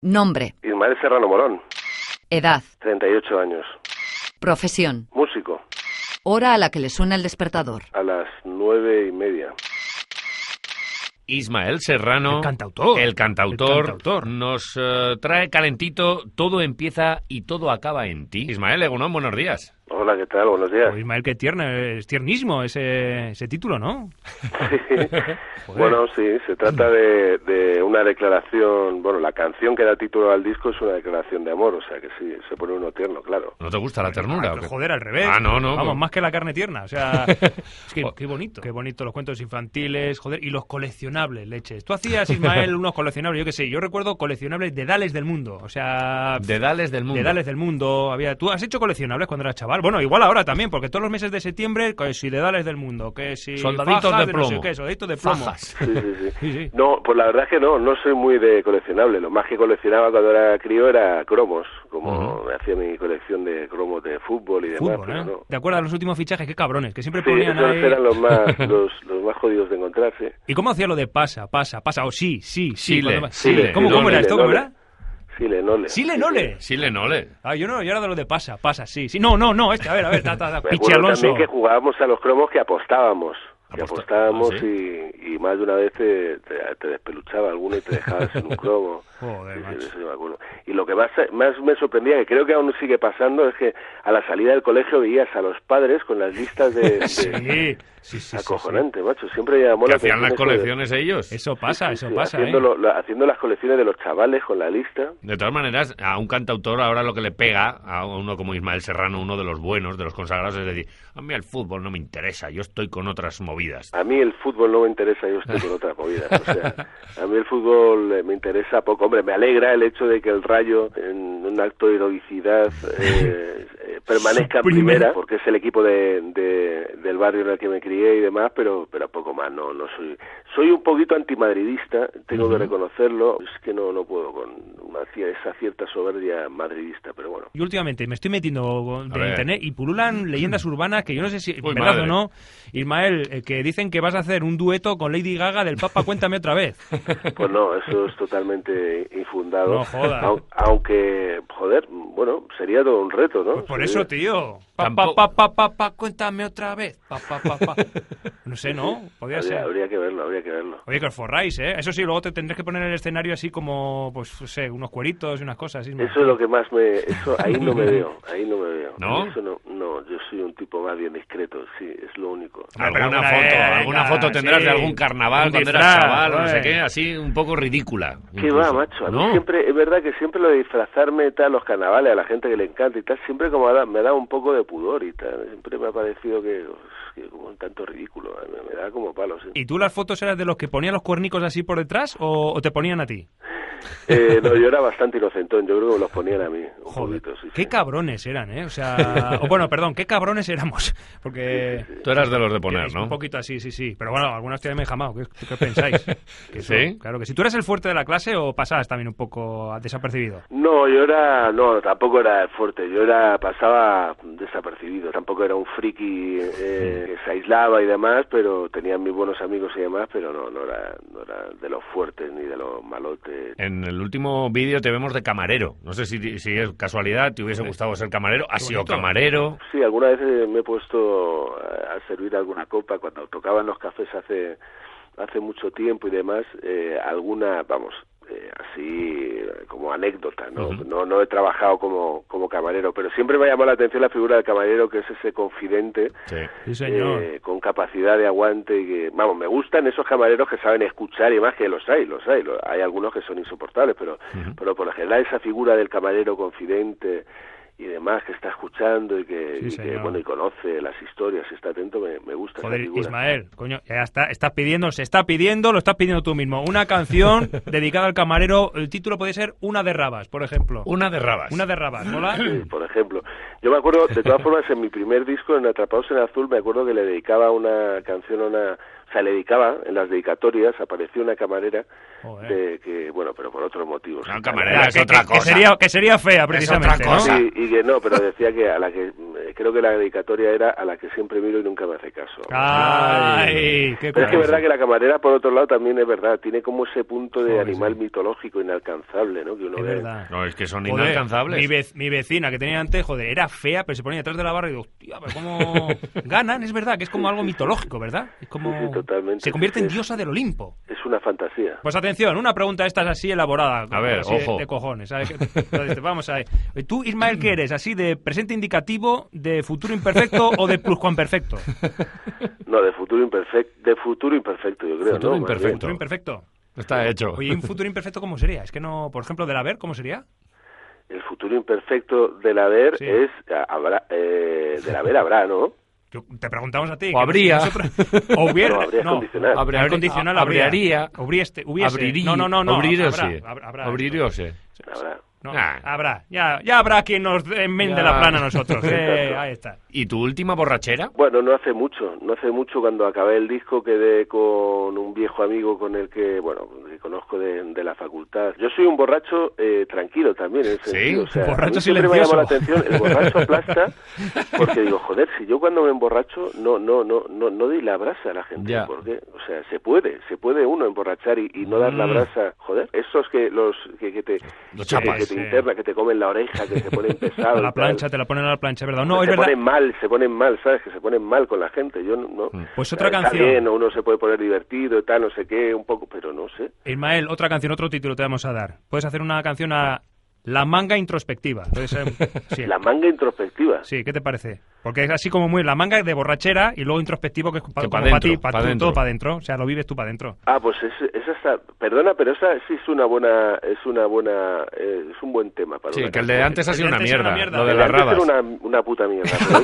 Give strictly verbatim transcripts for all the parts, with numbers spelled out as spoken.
Nombre. Ismael Serrano Morón. Edad. treinta y ocho años. Profesión. Músico. Hora a la que le suena el despertador. A las nueve y media. Ismael Serrano, el cantautor, el cantautor, el cantautor. nos uh, trae calentito, todo empieza y todo acaba en ti. Ismael Egunon, buenos días. Hola, ¿qué tal? Buenos días. Oh, Ismael, qué tierno, es tiernísimo ese, ese título, ¿no? Sí. Bueno, sí, se trata de, de una declaración, bueno, la canción que da título al disco es una declaración de amor, o sea que sí, se pone uno tierno, claro. ¿No te gusta la ternura? Ah, pero, joder, al revés. Ah, no, no. Vamos, no. más que la carne tierna, o sea, es que qué bonito, qué bonito los cuentos infantiles, joder, y los coleccionables, leches. Tú hacías, Ismael, unos coleccionables, yo qué sé, yo recuerdo coleccionables de Dales del Mundo, o sea... De Dales del Mundo. De Dales del Mundo, había... ¿Tú has hecho coleccionables cuando eras chaval? Bueno, igual ahora también, porque todos los meses de septiembre, que si Dedales del Mundo, que si... Soldaditos de plomo. De no sé qué, soldaditos de plomo. Fajas. Sí, sí, sí. Sí, sí. No, pues la verdad es que no, no soy muy de coleccionable. Lo más que coleccionaba cuando era crío era cromos, como Uh-huh. me hacía mi colección de cromos de fútbol y demás. Fútbol, pero ¿eh? no. ¿Te acuerdas de los últimos fichajes? Qué cabrones, que siempre Sí, ponían esos ahí... eran los más, los, los más jodidos de encontrar, sí. ¿Y cómo hacía lo de pasa, pasa, pasa? O sí, sí, sí. Sile, cuando- sile, ¿Cómo, nole, cómo era esto? ¿Cómo nole. era? Sile, nole. ¿Sile, nole? Sí, le nole. Ah, yo no, yo era de lo de pasa, pasa, sí, sí. No, no, no, este, a ver, a ver, ta, ta, ta, Me Pichi acuerdo Alonso. también que jugábamos a los cromos que apostábamos. Que Aposta- apostábamos ¿Ah, sí? y, y más de una vez te, te, te despeluchaba alguno y te dejabas sin un cromo. Joder, Sí, sí, macho. eso yo me acuerdo. Y lo que más, más me sorprendía, que creo que aún sigue pasando, es que a la salida del colegio veías a los padres con las listas de... de Sí, sí, sí, sí, acojonante, macho. Siempre llamó ¿Que la hacían atención las eso de- colecciones ellos? Eso pasa, Sí, eso sí, pasa, haciendo, ¿eh? lo- la- haciendo las colecciones de los chavales con la lista. De todas maneras, a un cantautor ahora lo que le pega a uno como Ismael Serrano, uno de los buenos, de los consagrados, es decir, a mí el fútbol no me interesa, yo estoy con otras movidas. A mí el fútbol no me interesa, yo estoy con otras movidas. O sea, a mí el fútbol eh, me interesa poco. Hombre, me alegra el hecho de que el Rayo, en un acto de heroicidad, eh, eh, permanezca en Suprime. primera, porque es el equipo de, de- del barrio en el que me crié y demás, pero pero poco más. No no soy soy un poquito antimadridista, tengo Ujú. que reconocerlo. Es que no no puedo con una, cier- esa cierta soberbia madridista, pero bueno. Y últimamente me estoy metiendo de ver. internet y pululan leyendas urbanas que yo no sé si Uy, verdad madre. o no, Ismael, eh, que dicen que vas a hacer un dueto con Lady Gaga del Papa Cuéntame otra vez. Pues no, eso es totalmente infundado. No jodas. Au- Aunque, joder, bueno, sería todo un reto, ¿no? Pues por Sería- eso, tío. Pa, Tampoco- pa, pa, pa, pa, pa, cuéntame otra vez. Pa, pa, pa, pa. No sé, ¿no? Podría Habría, ser. habría que verlo, habría que verlo. Oye, que os forráis, ¿eh? Eso sí, luego te tendrás que poner en el escenario así como, pues, no sé, unos cueritos y unas cosas. Ismael. Eso es lo que más me... Eso, ahí no me veo, ahí no me veo. ¿No? Eso no, no, yo soy un tipo más bien discreto, sí, es lo único. Ah, pero Alguna alguna foto, vez, alguna venga, foto tendrás sí. de algún carnaval Un cuando eras disfraz, chaval, no sé joder. qué, así un poco ridícula. ¿Qué incluso. va, macho? A mí ¿No? siempre, es verdad que siempre lo de disfrazarme, tal, los carnavales, a la gente que le encanta y tal, siempre como da- me da un poco de pudor y tal. Siempre me ha parecido que, que como un tanto ridículo, me, me da como palos, sí. ¿Y tú las fotos eras de los que ponían los cuernicos así por detrás o, o te ponían a ti? Eh, no, yo era bastante inocentón, yo creo que me los ponían a mí, un Joder, poquito, sí. qué sí. cabrones eran, ¿eh? O sea, o bueno, perdón, qué cabrones éramos, porque... Tú eras de los de poner, Es ¿no? un poquito así, sí, sí. Pero bueno, algunas te me he jamado. ¿Qué, qué pensáis? Que eso, ¿Sí? Claro que sí. ¿Tú eres el fuerte de la clase o pasabas también un poco desapercibido? No, yo era, no, tampoco era fuerte, yo era, pasaba desapercibido, tampoco era un friki eh, que se aislaba y demás, pero tenía mis buenos amigos y demás, pero no, no era, no era de los fuertes ni de los malotes. En el último vídeo te vemos de camarero. No sé si, si es casualidad, te hubiese gustado ser camarero. ¿Has sido bonito. camarero? Sí, alguna vez eh, me he puesto a, a servir alguna copa cuando tocaban los cafés hace hace mucho tiempo y demás, eh, alguna, vamos, eh, así eh, como anécdota, ¿no? Ujú. No no he trabajado como como camarero, pero siempre me ha llamado la atención la figura del camarero, que es ese confidente, Sí. Sí, señor. eh, con capacidad de aguante y que, vamos, me gustan esos camareros que saben escuchar y más, que los hay, los hay, lo- hay algunos que son insoportables, pero Ujú. pero por lo general esa figura del camarero confidente y demás, que está escuchando y que, Sí, y que, señor. bueno, y conoce las historias y está atento, me, me gusta Joder, esa figura. Ismael, coño, ya está, estás pidiendo, se está pidiendo, lo estás pidiendo tú mismo. Una canción dedicada al camarero, el título puede ser Una de Rabas, por ejemplo. Una de rabas. Una de Rabas, ¿mola? Sí, por ejemplo. Yo me acuerdo, de todas formas, en mi primer disco, en Atrapados en Azul, me acuerdo que le dedicaba una canción a una... O sea, le dedicaba, en las dedicatorias, apareció una camarera Joder. de que, bueno, pero por otros motivos. No, camarera Ya, es que, otra que- que cosa. sería, que sería fea, otra precisamente, ¿no? cosa. Sí, y que no, pero decía que a la que, que creo que la dedicatoria era a la que siempre miro y nunca me hace caso. ¡Ay! Qué Pero es que es verdad que la camarera, por otro lado, también es verdad, tiene como ese punto de Joder, animal sí. mitológico inalcanzable, ¿no? Que uno Es ve. verdad. No, es que son Joder, inalcanzables. Mi, vec- mi vecina que tenía antes, joder, era fea, pero se ponía detrás de la barra y digo, hostia, pero cómo ganan, es verdad, que es como algo mitológico, ¿verdad? Es como... Sí, sí, totalmente. Se convierte Sí, en sí. diosa del Olimpo. Es una fantasía. Pues atención, una pregunta de estas así elaborada. A ver, así de- ojo. De, cojones. ¿Sabes? Entonces, vamos a ver. ¿Tú, Ismael, qué eres? ¿Así de presente indicativo, de futuro imperfecto o de pluscuamperfecto? No, de futuro imperfecto, de futuro imperfecto, yo creo, Futuro ¿no? Más bien. imperfecto. Futuro imperfecto. Está hecho. Oye, ¿y un futuro imperfecto cómo sería? Es que no, por ejemplo, del haber, ¿cómo sería? El futuro imperfecto del haber Sí. es habrá, eh, del haber habrá, ¿no? Yo- te preguntamos a ti. O que habría. nosotros- o hubiera. No, habría condicional. Habría- Haber condicional habría. Habría. Hubiese. hubiese. Abrirí- No, no, no. no. abriríose. Habrá, habrá, habrá. Abriríose. Habrá. No, Nah. habrá. Ya, ya habrá quien nos enmende Ya. la plana a nosotros. Eh, ahí está. ¿Y tu última borrachera? Bueno, no hace mucho, no hace mucho cuando acabé el disco quedé con un viejo amigo con el que, bueno, que conozco de, de la facultad. Yo soy un borracho eh, tranquilo también, en ese Sí, sentido. O sea, borracho a mí siempre me silencioso. llama la atención, el borracho aplasta, porque digo, joder, si yo cuando me emborracho no no no no no doy la brasa a la gente, Ya. ¿por qué? O sea, se puede, se puede uno emborrachar y, y no dar la Mm. brasa, joder, esos que los que, que te Los que, chapas, que te sí. interna, que te comen la oreja, que se ponen pesados. A la y tal. plancha, te la ponen a la plancha, ¿verdad? No, es se verdad. ponen mal, se ponen mal, ¿sabes? Que se ponen mal con la gente. Yo no. no Pues otra está canción. bien, uno se puede poner divertido y tal, no sé qué, un poco, pero no sé. Ismael, otra canción, otro título te vamos a dar. Puedes hacer una canción a La manga introspectiva. Puede ser- sí. La manga introspectiva. Sí, ¿qué te parece? Porque es así como muy la manga de borrachera y luego introspectivo que es pa- Que como pa' para ti, dentro, para pa' tú, dentro. todo para adentro. O sea, lo vives tú para adentro. Ah, pues es- esa está. Perdona, pero esa sí es una buena, es una buena, eh, es un buen tema para Sí, una que el de canción. antes ha El sido de una antes era mierda. una mierda. Lo de El las antes rabas. era una, una puta mierda. Pero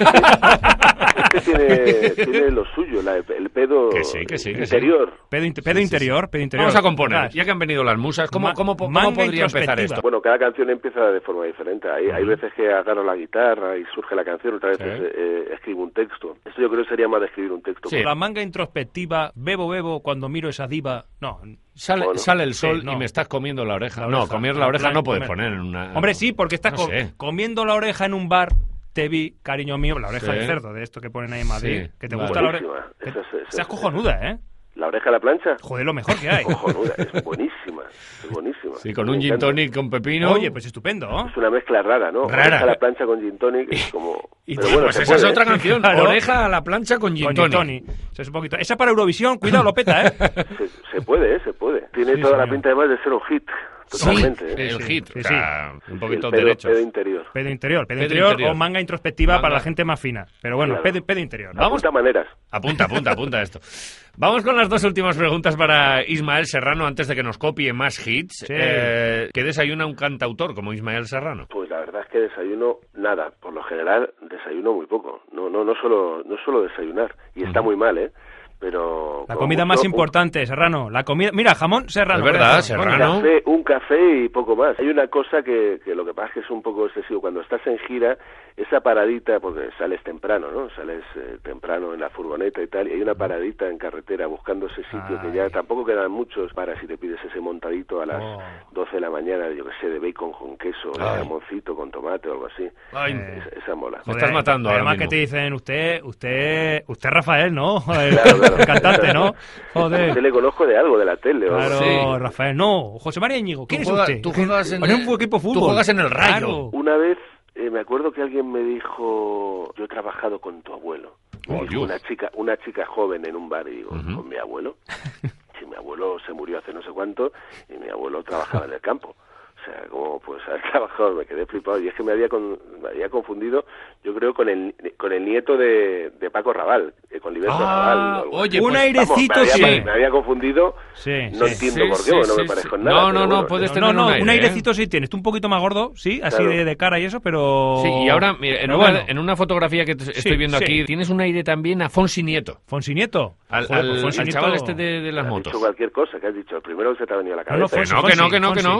este, este tiene, tiene lo suyo, la- el pedo Que sí, que sí, que sí. interior. Pedo, inte- pedo interior, pedo interior. Vamos a componer. Verás. Ya que han venido las musas, ¿cómo, Ma- cómo, cómo manga podría empezar introspectiva. esto? Bueno, cada canción empieza de forma diferente. Hay, hay veces que agarro la guitarra y surge la canción, otras veces Sí. eh, escribo un texto. Esto yo creo que sería más de escribir un texto. Sí. La manga introspectiva, bebo, bebo, cuando miro esa diva. No. Sale, Bueno, sale el sol sí, no. y me estás comiendo la oreja. La no, oreja. comer la En oreja plan, no puedes comer. poner en una... Hombre, sí, porque estás No co- sé. comiendo la oreja en un bar. Te vi, cariño mío, la oreja Sí. de cerdo, de esto que ponen ahí en Madrid. Sí, Que te vale. gusta la oreja. Buenísima. Que- Esa es- esa Esa es- es cojonuda, ¿eh? La oreja a la plancha. Joder, lo mejor que hay. Cojonuda, es buenísima, es buenísima. Sí, con Me un gin encanta. tonic con pepino. Oye, pues estupendo, ¿no? Es una mezcla rara, ¿no? Rara. Oreja a la plancha con gin tonic es como... Y Pero bueno, pues se esa es puede, otra ¿eh? canción. Claro. Oreja a la plancha con gin Con tonic. gin tonic. Eso es un poquito. Esa para Eurovisión, cuidado, lo peta, ¿eh? Se, se puede, ¿eh? Se puede. Tiene Sí, toda la señor. pinta además de ser un hit. Totalmente, Sí, ¿eh? el Sí, hit. sí, o sea, un El poquito pedo, derechos. pedo interior. Pedo interior, pedo, Pedo interior, interior. o manga introspectiva Manga. para la gente más fina. Pero bueno, Claro. pedo, pedo interior. Vamos. Apunta maneras. Apunta, apunta, apunta esto. Vamos con las dos últimas preguntas para Ismael Serrano antes de que nos copie más hits. Sí. Eh, ¿Qué desayuna un cantautor como Ismael Serrano? Pues la verdad es que desayuno nada. Por lo general desayuno muy poco. No no no solo no solo desayunar. Y está muy mal, ¿eh? Pero... La como comida mucho, más un- importante, Serrano. La comida. Mira, jamón Serrano. Es verdad, por ejemplo. Serrano. Un café, un café y poco más. Hay una cosa que, que lo que pasa es que es un poco excesivo. Cuando estás en gira, esa paradita, porque sales temprano, ¿no? Sales eh, temprano en la furgoneta y tal, y hay una paradita en carretera buscando ese sitio que ya Ay. tampoco quedan muchos para si te pides ese montadito a las Oh. doce de la mañana, yo que sé, de bacon con queso, de Ay. jamoncito con tomate o algo así. Ay, Eh, Esa, esa mola. Me estás matando ahora Además mismo. que te dicen, usted, usted, usted Rafael, ¿no? El, Claro, claro. el cantante, ¿no? Usted Joder. le conozco de algo, de la tele o algo. Claro, Sí. Rafael, no. José María Íñigo, ¿quién Tú es juegas- usted? tú juegas en Bueno, el- un equipo de fútbol. tú juegas en el Rayo. Claro. Una vez eh, me acuerdo que alguien me dijo, yo he trabajado con tu abuelo. Me Oh, dijo Dios. una chica, una chica joven en un bar y digo, Ujú. ¿con mi abuelo? Si mi abuelo se murió hace no sé cuánto y mi abuelo trabajaba en el campo. O sea, como pues haber trabajado, me quedé flipado. Y es que me había con- me había confundido, yo creo, con el con el nieto de, de Paco Raval, eh, con Liberto Ah, Raval. o algo oye, así. Un pues, airecito, Vamos, me, había, sí. me había confundido, Sí, no sí. entiendo Sí, por sí, qué, no sí, me sí. parezco en No, nada. no, pero no, bueno, puedes eh, tener No, no, un aire, un ¿eh? airecito sí tienes. Tú un poquito más gordo, sí, así Claro. de, de cara y eso, pero... Sí, y ahora, mira, en, Pero una, bueno. en una fotografía que te- estoy Sí, viendo sí. aquí, tienes un aire también a Fonsi Nieto. Fonsi Nieto. Al, Joder, al- pues Fonsi al Nieto- chaval este de, de las has motos. dicho cualquier cosa que has dicho, el primero que se te ha venido a la No, no, cabeza. Que Fonsi, no, que no, Fonsi, que no, que Fonsi. no.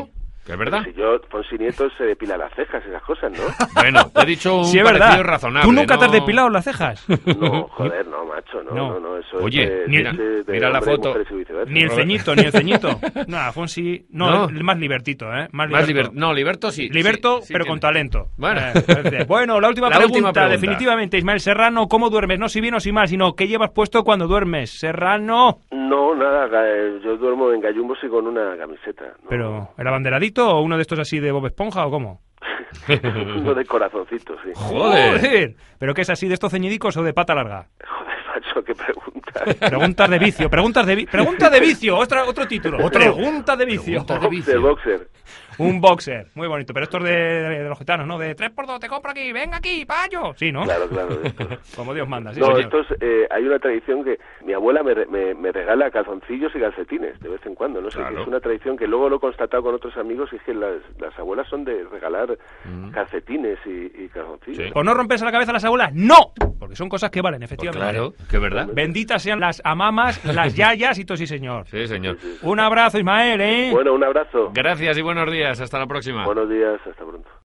¿Que es verdad? Si yo, Fonsi Nieto se depila las cejas y esas cosas, ¿no? Bueno, te he dicho un sí, es parecido verdad. razonable. ¿Tú nunca ¿no? te has depilado las cejas? No, joder, no, macho, no, no, No. no, eso Oye, es de, mira, de, de mira la hombres, foto. mujeres y viceversa. Ni el ceñito, ni el ceñito. No, Fonsi, no, No. el más libertito, ¿eh? Más, Más liberto. liber- No, Liberto sí. Liberto, sí, sí pero tiene. con talento. Bueno. Eh, bueno, la última, La pregunta, última pregunta. definitivamente, Ismael Serrano, ¿cómo duermes? No si bien o si mal, sino ¿qué llevas puesto cuando duermes? Serrano. No, nada, eh, yo duermo en gallumbos y con una camiseta. ¿no? Pero, ¿el abanderadito o uno de estos así de Bob Esponja o cómo? Uno de corazoncitos, sí. Joder. ¿Pero qué es así, de estos ceñidicos o de pata larga? Joder, macho, qué pregunta. Preguntas de vicio, preguntas de, vi preguntas de vicio, otro, otro título, preguntas de vicio. Preguntas de vicio. De boxer. Un boxer, muy bonito, pero estos de, de, de los gitanos, ¿no? De tres por dos, te compro aquí, venga aquí, payo. Sí, ¿no? Claro, claro. Esto. Como Dios manda, sí, No, señor. estos, eh, hay una tradición que mi abuela me, re- me, me regala calzoncillos y calcetines de vez en cuando, no sé, Claro. que es una tradición que luego lo he constatado con otros amigos y es que las, las abuelas son de regalar Mm. calcetines y, y calzoncillos. Sí. ¿Por no romperse la cabeza a las abuelas? ¡No! Porque son cosas que valen, Pues efectivamente. claro, que es verdad. Benditas sean las amamas, las yayas y todo, sí, señor. Sí, señor. Un abrazo, Ismael, ¿eh? Bueno, un abrazo. Gracias y buenos días. Hasta la próxima. Buenos días, hasta pronto.